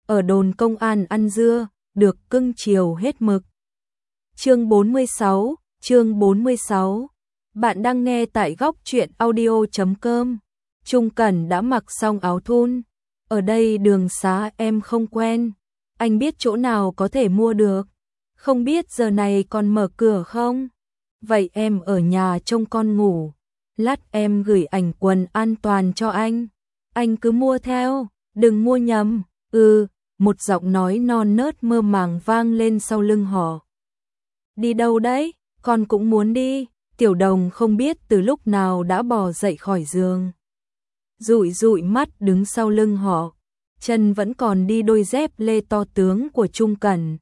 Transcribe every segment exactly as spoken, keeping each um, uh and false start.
ở đồn công an ăn dưa, được cưng chiều hết mực. Chương bốn mươi sáu, chương bốn mươi sáu. Bạn đang nghe tại góc truyện audio chấm com. Trung Cẩn đã mặc xong áo thun. Ở đây đường xá em không quen. Anh biết chỗ nào có thể mua được? Không biết giờ này còn mở cửa không? Vậy em ở nhà trông con ngủ. Lát em gửi ảnh quần an toàn cho anh. Anh cứ mua theo, đừng mua nhầm. Ừ, một giọng nói non nớt mơ màng vang lên sau lưng họ. Đi đâu đấy? Con cũng muốn đi. Tiểu Đồng không biết từ lúc nào đã bò dậy khỏi giường. Dụi dụi mắt đứng sau lưng họ. Chân vẫn còn đi đôi dép lê to tướng của Trung Cẩn.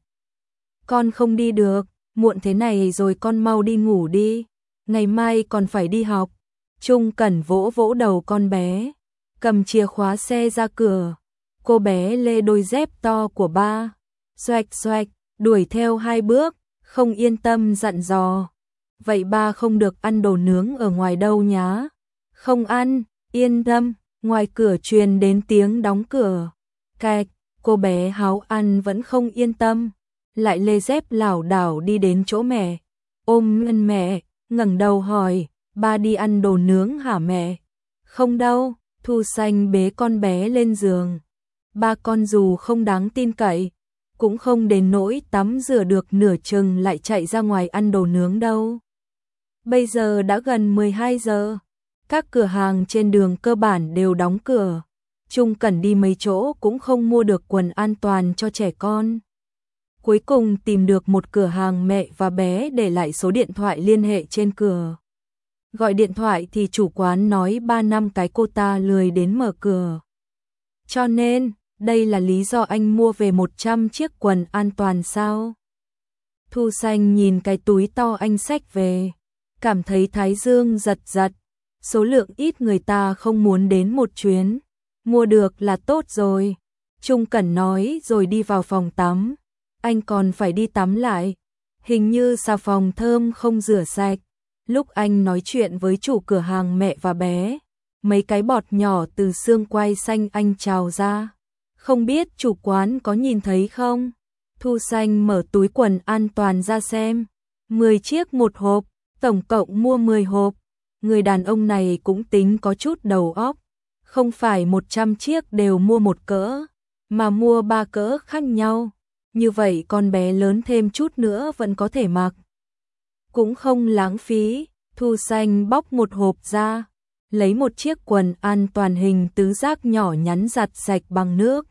Con không đi được, muộn thế này rồi con mau đi ngủ đi. Ngày mai còn phải đi học. Trung Cẩn vỗ vỗ đầu con bé, cầm chìa khóa xe ra cửa. Cô bé lê đôi dép to của ba, xoạch xoạch, đuổi theo hai bước, không yên tâm dặn dò. Vậy ba không được ăn đồ nướng ở ngoài đâu nhá. Không ăn, yên tâm. Ngoài cửa truyền đến tiếng đóng cửa. Cạch, cô bé háo ăn vẫn không yên tâm. Lại lê dép lảo đảo đi đến chỗ mẹ. Ôm ngân mẹ, ngẩng đầu hỏi, ba đi ăn đồ nướng hả mẹ? Không đâu, Thu Xanh bế con bé lên giường. Ba con dù không đáng tin cậy, cũng không đến nỗi tắm rửa được nửa chừng lại chạy ra ngoài ăn đồ nướng đâu. Bây giờ đã gần mười hai giờ. Các cửa hàng trên đường cơ bản đều đóng cửa. Trung Cẩn đi mấy chỗ cũng không mua được quần an toàn cho trẻ con. Cuối cùng tìm được một cửa hàng mẹ và bé để lại số điện thoại liên hệ trên cửa. Gọi điện thoại thì chủ quán nói ba năm cái cô ta lười đến mở cửa. Cho nên, đây là lý do anh mua về một trăm chiếc quần an toàn sao? Thu Xanh nhìn cái túi to anh xách về, cảm thấy thái dương giật giật. Số lượng ít người ta không muốn đến một chuyến. Mua được là tốt rồi. Trung Cẩn nói rồi đi vào phòng tắm. Anh còn phải đi tắm lại. Hình như xà phòng thơm không rửa sạch. Lúc anh nói chuyện với chủ cửa hàng mẹ và bé, mấy cái bọt nhỏ từ xương quai xanh anh trào ra. Không biết chủ quán có nhìn thấy không? Thu Xanh mở túi quần an toàn ra xem. mười chiếc một hộp, tổng cộng mua mười hộp. Người đàn ông này cũng tính có chút đầu óc. Không phải một trăm chiếc đều mua một cỡ, mà mua ba cỡ khác nhau. Như vậy con bé lớn thêm chút nữa vẫn có thể mặc. Cũng không lãng phí. Thu Xanh bóc một hộp ra, lấy một chiếc quần an toàn hình tứ giác nhỏ nhắn giặt sạch bằng nước.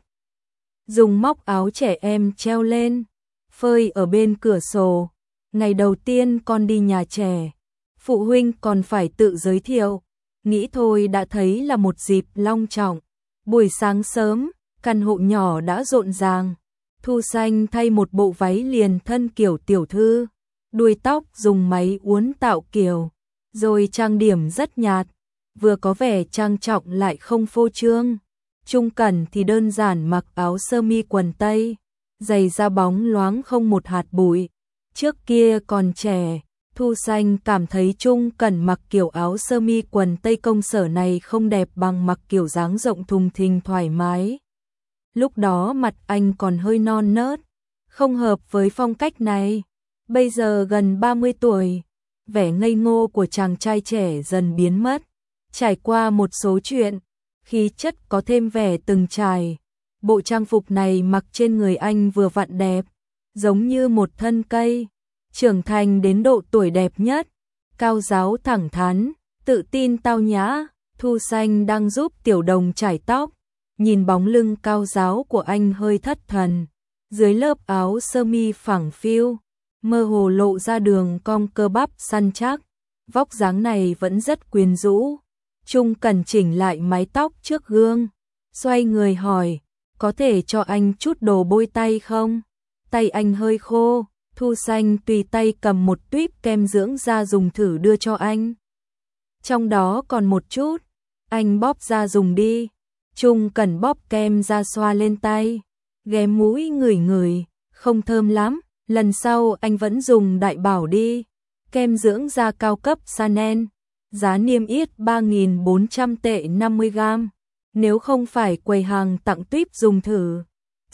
Dùng móc áo trẻ em treo lên, phơi ở bên cửa sổ. Ngày đầu tiên con đi nhà trẻ, phụ huynh còn phải tự giới thiệu. Nghĩ thôi đã thấy là một dịp long trọng. Buổi sáng sớm, căn hộ nhỏ đã rộn ràng. Thu Xanh thay một bộ váy liền thân kiểu tiểu thư, đuôi tóc dùng máy uốn tạo kiểu, rồi trang điểm rất nhạt, vừa có vẻ trang trọng lại không phô trương. Trung Cẩn thì đơn giản mặc áo sơ mi quần tây, giày da bóng loáng không một hạt bụi. Trước kia còn trẻ, Thu Xanh cảm thấy Trung Cẩn mặc kiểu áo sơ mi quần tây công sở này không đẹp bằng mặc kiểu dáng rộng thùng thình thoải mái. Lúc đó mặt anh còn hơi non nớt, không hợp với phong cách này. Bây giờ gần ba mươi tuổi, vẻ ngây ngô của chàng trai trẻ dần biến mất. Trải qua một số chuyện, khí chất có thêm vẻ từng trải. Bộ trang phục này mặc trên người anh vừa vặn đẹp, giống như một thân cây, trưởng thành đến độ tuổi đẹp nhất, cao giáo thẳng thắn, tự tin tao nhã. Thu Xanh đang giúp Tiểu Đồng chải tóc, nhìn bóng lưng cao giáo của anh hơi thất thần. Dưới lớp áo sơ mi phẳng phiu, mơ hồ lộ ra đường cong cơ bắp săn chắc, vóc dáng này vẫn rất quyến rũ. Trung Cẩn chỉnh lại mái tóc trước gương, xoay người hỏi, có thể cho anh chút đồ bôi tay không? Tay anh hơi khô. Thu Xanh tùy tay cầm một tuýp kem dưỡng da dùng thử đưa cho anh. Trong đó còn một chút, anh bóp ra dùng đi. Trung Cẩn bóp kem ra xoa lên tay, ghé mũi ngửi ngửi, không thơm lắm, lần sau anh vẫn dùng đại bảo đi. Kem dưỡng da cao cấp Chanel, giá niêm yết ba nghìn bốn trăm tệ năm mươi gam. Nếu không phải quầy hàng tặng tuýp dùng thử,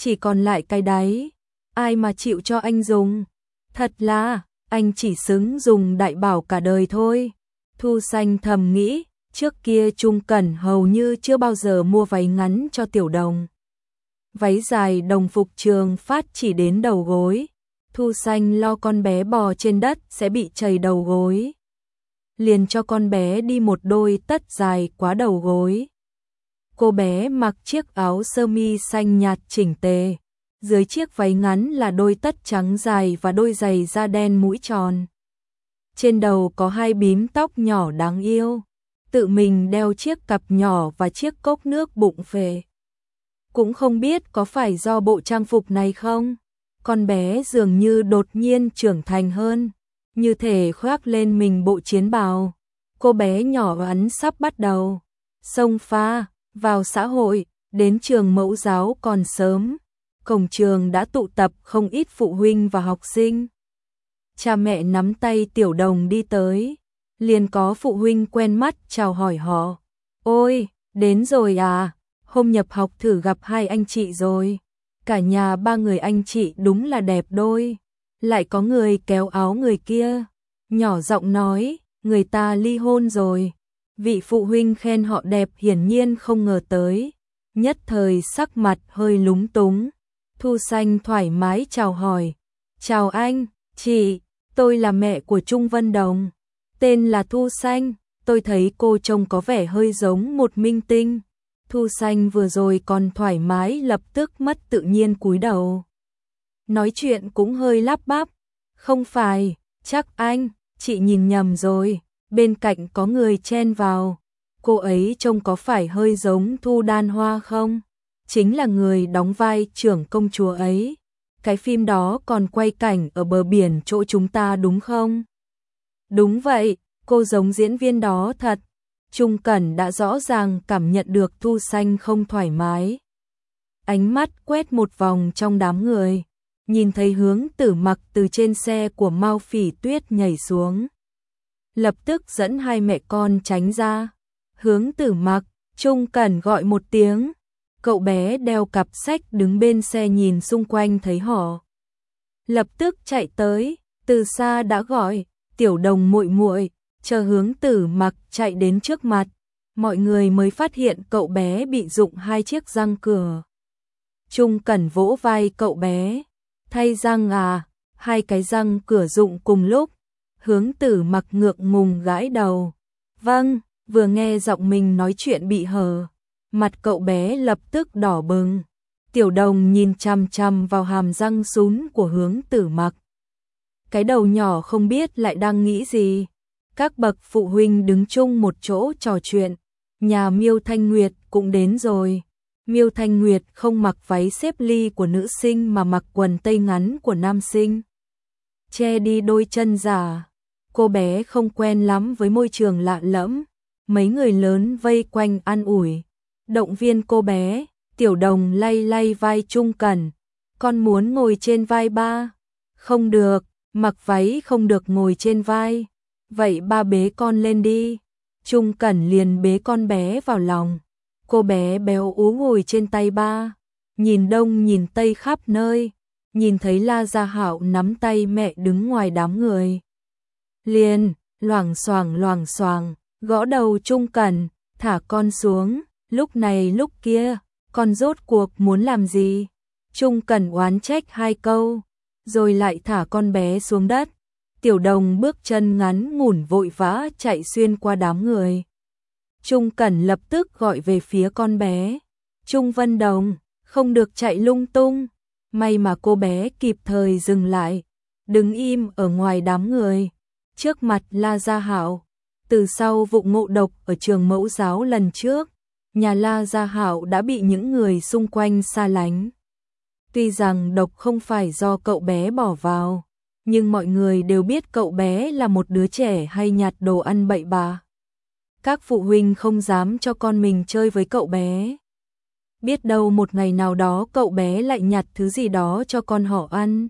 chỉ còn lại cái đáy, ai mà chịu cho anh dùng. Thật là, anh chỉ xứng dùng đại bảo cả đời thôi. Thu Xanh thầm nghĩ, trước kia Trung Cẩn hầu như chưa bao giờ mua váy ngắn cho Tiểu Đồng. Váy dài đồng phục trường phát chỉ đến đầu gối. Thu Xanh lo con bé bò trên đất sẽ bị trầy đầu gối. Liền cho con bé đi một đôi tất dài quá đầu gối. Cô bé mặc chiếc áo sơ mi xanh nhạt chỉnh tề. Dưới chiếc váy ngắn là đôi tất trắng dài và đôi giày da đen mũi tròn. Trên đầu có hai bím tóc nhỏ đáng yêu. Tự mình đeo chiếc cặp nhỏ và chiếc cốc nước bụng phệ. Cũng không biết có phải do bộ trang phục này không? Con bé dường như đột nhiên trưởng thành hơn, như thể khoác lên mình bộ chiến bào. Cô bé nhỏ ắn sắp bắt đầu xông pha vào xã hội, đến trường mẫu giáo còn sớm. Cổng trường đã tụ tập không ít phụ huynh và học sinh. Cha mẹ nắm tay Tiểu Đồng đi tới, liền có phụ huynh quen mắt chào hỏi họ. Ôi, đến rồi à, hôm nhập học thử gặp hai anh chị rồi. Cả nhà ba người anh chị đúng là đẹp đôi. Lại có người kéo áo người kia, nhỏ giọng nói, người ta ly hôn rồi. Vị phụ huynh khen họ đẹp hiển nhiên không ngờ tới, nhất thời sắc mặt hơi lúng túng. Thu Xanh thoải mái chào hỏi, chào anh, chị, tôi là mẹ của Trung Vân Đồng, tên là Thu Xanh, tôi thấy cô trông có vẻ hơi giống một minh tinh. Thu Xanh vừa rồi còn thoải mái lập tức mất tự nhiên cúi đầu. Nói chuyện cũng hơi lắp bắp, không phải, chắc anh, chị nhìn nhầm rồi, bên cạnh có người chen vào, cô ấy trông có phải hơi giống Thu Đan Hoa không? Chính là người đóng vai trưởng công chúa ấy. Cái phim đó còn quay cảnh ở bờ biển chỗ chúng ta đúng không? Đúng vậy, cô giống diễn viên đó thật. Trung Cẩn đã rõ ràng cảm nhận được Thu Xanh không thoải mái. Ánh mắt quét một vòng trong đám người, nhìn thấy Hướng Tử Mặc từ trên xe của Mao Phỉ Tuyết nhảy xuống. Lập tức dẫn hai mẹ con tránh ra. Hướng Tử Mặc, Trung Cẩn gọi một tiếng. Cậu bé đeo cặp sách đứng bên xe nhìn xung quanh thấy họ. Lập tức chạy tới, từ xa đã gọi, Tiểu Đồng muội muội. Chờ Hướng Tử Mặc chạy đến trước mặt, mọi người mới phát hiện cậu bé bị rụng hai chiếc răng cửa. Trung Cẩn vỗ vai cậu bé, thay răng à, hai cái răng cửa rụng cùng lúc. Hướng Tử Mặc ngượng ngùng gãi đầu. Vâng, vừa nghe giọng mình nói chuyện bị hờ, mặt cậu bé lập tức đỏ bừng. Tiểu Đồng nhìn chằm chằm vào hàm răng sún của Hướng Tử Mặc. Cái đầu nhỏ không biết lại đang nghĩ gì. Các bậc phụ huynh đứng chung một chỗ trò chuyện. Nhà Miêu Thanh Nguyệt cũng đến rồi. Miêu Thanh Nguyệt không mặc váy xếp ly của nữ sinh mà mặc quần tây ngắn của nam sinh, che đi đôi chân giả. Cô bé không quen lắm với môi trường lạ lẫm. Mấy người lớn vây quanh an ủi, động viên cô bé. Tiểu Đồng lay lay vai Trung Cẩn. Con muốn ngồi trên vai ba. Không được, mặc váy không được ngồi trên vai. Vậy ba bế con lên đi. Trung Cẩn liền bế con bé vào lòng. Cô bé béo ú ngồi trên tay ba, nhìn đông nhìn tây khắp nơi, nhìn thấy La Gia Hạo nắm tay mẹ đứng ngoài đám người. Liền, loảng xoảng loảng xoảng, gõ đầu Trung Cẩn, thả con xuống, lúc này lúc kia, con rốt cuộc muốn làm gì? Trung Cẩn oán trách hai câu, rồi lại thả con bé xuống đất. Tiểu Đồng bước chân ngắn ngủn vội vã chạy xuyên qua đám người. Trung Cẩn lập tức gọi về phía con bé. Trung Vân Đồng, không được chạy lung tung. May mà cô bé kịp thời dừng lại, đứng im ở ngoài đám người, trước mặt La Gia Hạo. Từ sau vụ ngộ độc ở trường mẫu giáo lần trước, nhà La Gia Hạo đã bị những người xung quanh xa lánh. Tuy rằng độc không phải do cậu bé bỏ vào, nhưng mọi người đều biết cậu bé là một đứa trẻ hay nhặt đồ ăn bậy bạ. Các phụ huynh không dám cho con mình chơi với cậu bé. Biết đâu một ngày nào đó cậu bé lại nhặt thứ gì đó cho con họ ăn.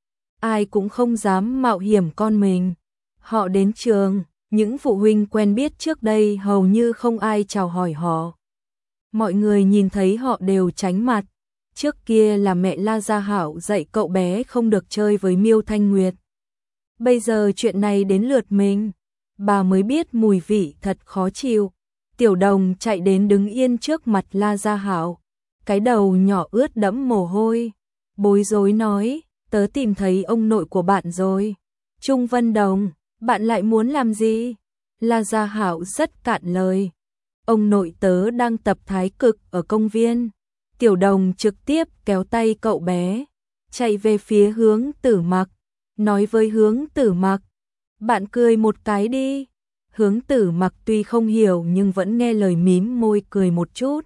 Ai cũng không dám mạo hiểm con mình. Họ đến trường, những phụ huynh quen biết trước đây hầu như không ai chào hỏi họ. Mọi người nhìn thấy họ đều tránh mặt. Trước kia là mẹ La Gia Hảo dạy cậu bé không được chơi với Miêu Thanh Nguyệt. Bây giờ chuyện này đến lượt mình, bà mới biết mùi vị thật khó chịu. Tiểu Đồng chạy đến đứng yên trước mặt La Gia Hảo, cái đầu nhỏ ướt đẫm mồ hôi, bối rối nói, tớ tìm thấy ông nội của bạn rồi. Trung Vân Đồng, bạn lại muốn làm gì? La Gia Hảo rất cạn lời. Ông nội tớ đang tập thái cực ở công viên. Tiểu Đồng trực tiếp kéo tay cậu bé, chạy về phía Hướng Tử Mặc, nói với Hướng Tử Mặc, bạn cười một cái đi. Hướng Tử Mặc tuy không hiểu nhưng vẫn nghe lời mím môi cười một chút.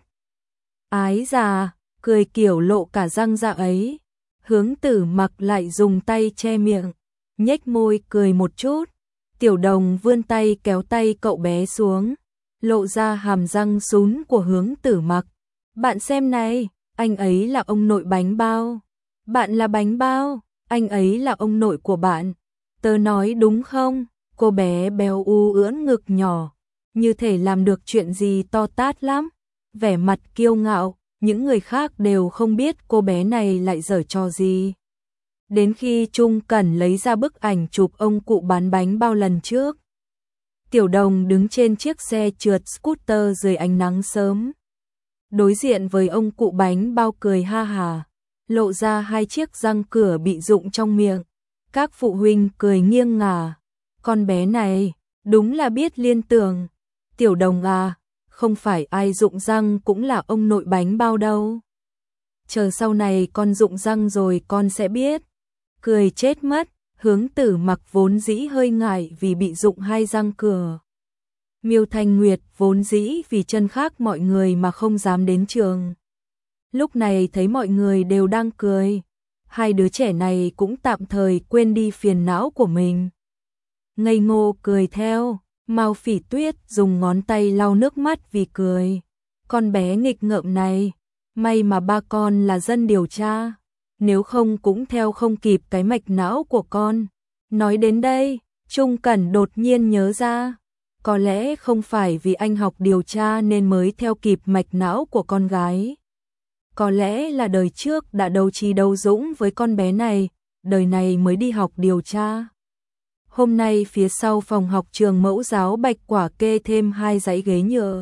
Ái già, cười kiểu lộ cả răng ra ấy. Hướng Tử Mặc lại dùng tay che miệng, nhếch môi cười một chút. Tiểu Đồng vươn tay kéo tay cậu bé xuống, lộ ra hàm răng sún của Hướng Tử Mặc. Bạn xem này, anh ấy là ông nội bánh bao. Bạn là bánh bao, anh ấy là ông nội của bạn. Tớ nói đúng không? Cô bé béo u ưỡn ngực nhỏ, như thể làm được chuyện gì to tát lắm. Vẻ mặt kiêu ngạo, những người khác đều không biết cô bé này lại giở trò gì. Đến khi Trung Cẩn lấy ra bức ảnh chụp ông cụ bán bánh bao lần trước. Tiểu Đồng đứng trên chiếc xe trượt scooter dưới ánh nắng sớm, đối diện với ông cụ bánh bao cười ha hà, lộ ra hai chiếc răng cửa bị rụng trong miệng. Các phụ huynh cười nghiêng ngả. Con bé này, đúng là biết liên tưởng. Tiểu Đồng à, không phải ai rụng răng cũng là ông nội bánh bao đâu. Chờ sau này con rụng răng rồi con sẽ biết. Cười chết mất, Hướng Tử Mặc vốn dĩ hơi ngại vì bị rụng hai răng cửa. Miêu Thanh Nguyệt vốn dĩ vì chân khác mọi người mà không dám đến trường. Lúc này thấy mọi người đều đang cười, hai đứa trẻ này cũng tạm thời quên đi phiền não của mình. Ngây ngô cười theo, Mao Phỉ Tuyết dùng ngón tay lau nước mắt vì cười. Con bé nghịch ngợm này, may mà ba con là dân điều tra, nếu không cũng theo không kịp cái mạch não của con. Nói đến đây, Trung Cẩn đột nhiên nhớ ra, có lẽ không phải vì anh học điều tra nên mới theo kịp mạch não của con gái. Có lẽ là đời trước đã đấu trí đấu dũng với con bé này, đời này mới đi học điều tra. Hôm nay phía sau phòng học trường mẫu giáo Bạch Quả kê thêm hai dãy ghế nhựa.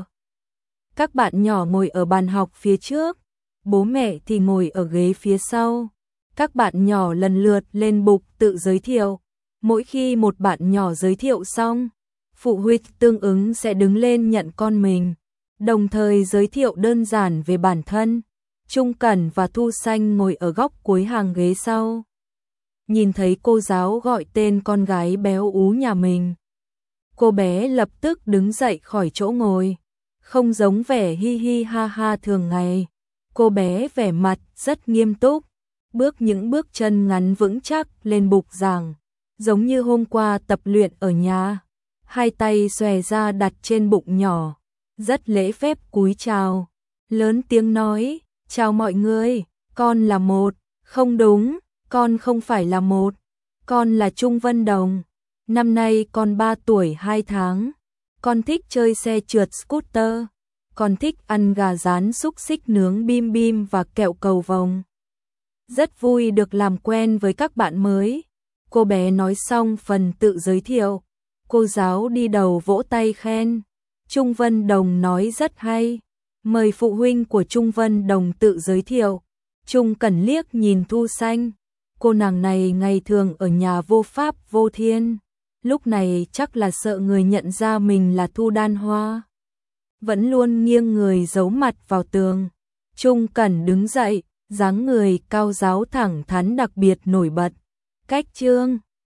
Các bạn nhỏ ngồi ở bàn học phía trước, bố mẹ thì ngồi ở ghế phía sau. Các bạn nhỏ lần lượt lên bục tự giới thiệu. Mỗi khi một bạn nhỏ giới thiệu xong, phụ huynh tương ứng sẽ đứng lên nhận con mình, đồng thời giới thiệu đơn giản về bản thân. Trung Cẩn và Thu Xanh ngồi ở góc cuối hàng ghế sau. Nhìn thấy cô giáo gọi tên con gái béo ú nhà mình, cô bé lập tức đứng dậy khỏi chỗ ngồi, không giống vẻ hi hi ha ha thường ngày. Cô bé vẻ mặt rất nghiêm túc, bước những bước chân ngắn vững chắc lên bục giảng, giống như hôm qua tập luyện ở nhà. Hai tay xòe ra đặt trên bụng nhỏ, rất lễ phép cúi chào, lớn tiếng nói, chào mọi người, con là một, không đúng, con không phải là một, con là Trung Vân Đồng, năm nay con ba tuổi hai tháng, con thích chơi xe trượt scooter, con thích ăn gà rán xúc xích nướng bim bim và kẹo cầu vồng. Rất vui được làm quen với các bạn mới. Cô bé nói xong phần tự giới thiệu, cô giáo đi đầu vỗ tay khen. Trung Vân Đồng nói rất hay, mời phụ huynh của Trung Vân Đồng tự giới thiệu. Trung Cẩn liếc nhìn Thu Xanh, cô nàng này ngày thường ở nhà vô pháp vô thiên, lúc này chắc là sợ người nhận ra mình là Thu Đan Hoa, vẫn luôn nghiêng người giấu mặt vào tường. Trung Cẩn đứng dậy, dáng người cao ráo thẳng thắn đặc biệt nổi bật. Cách chương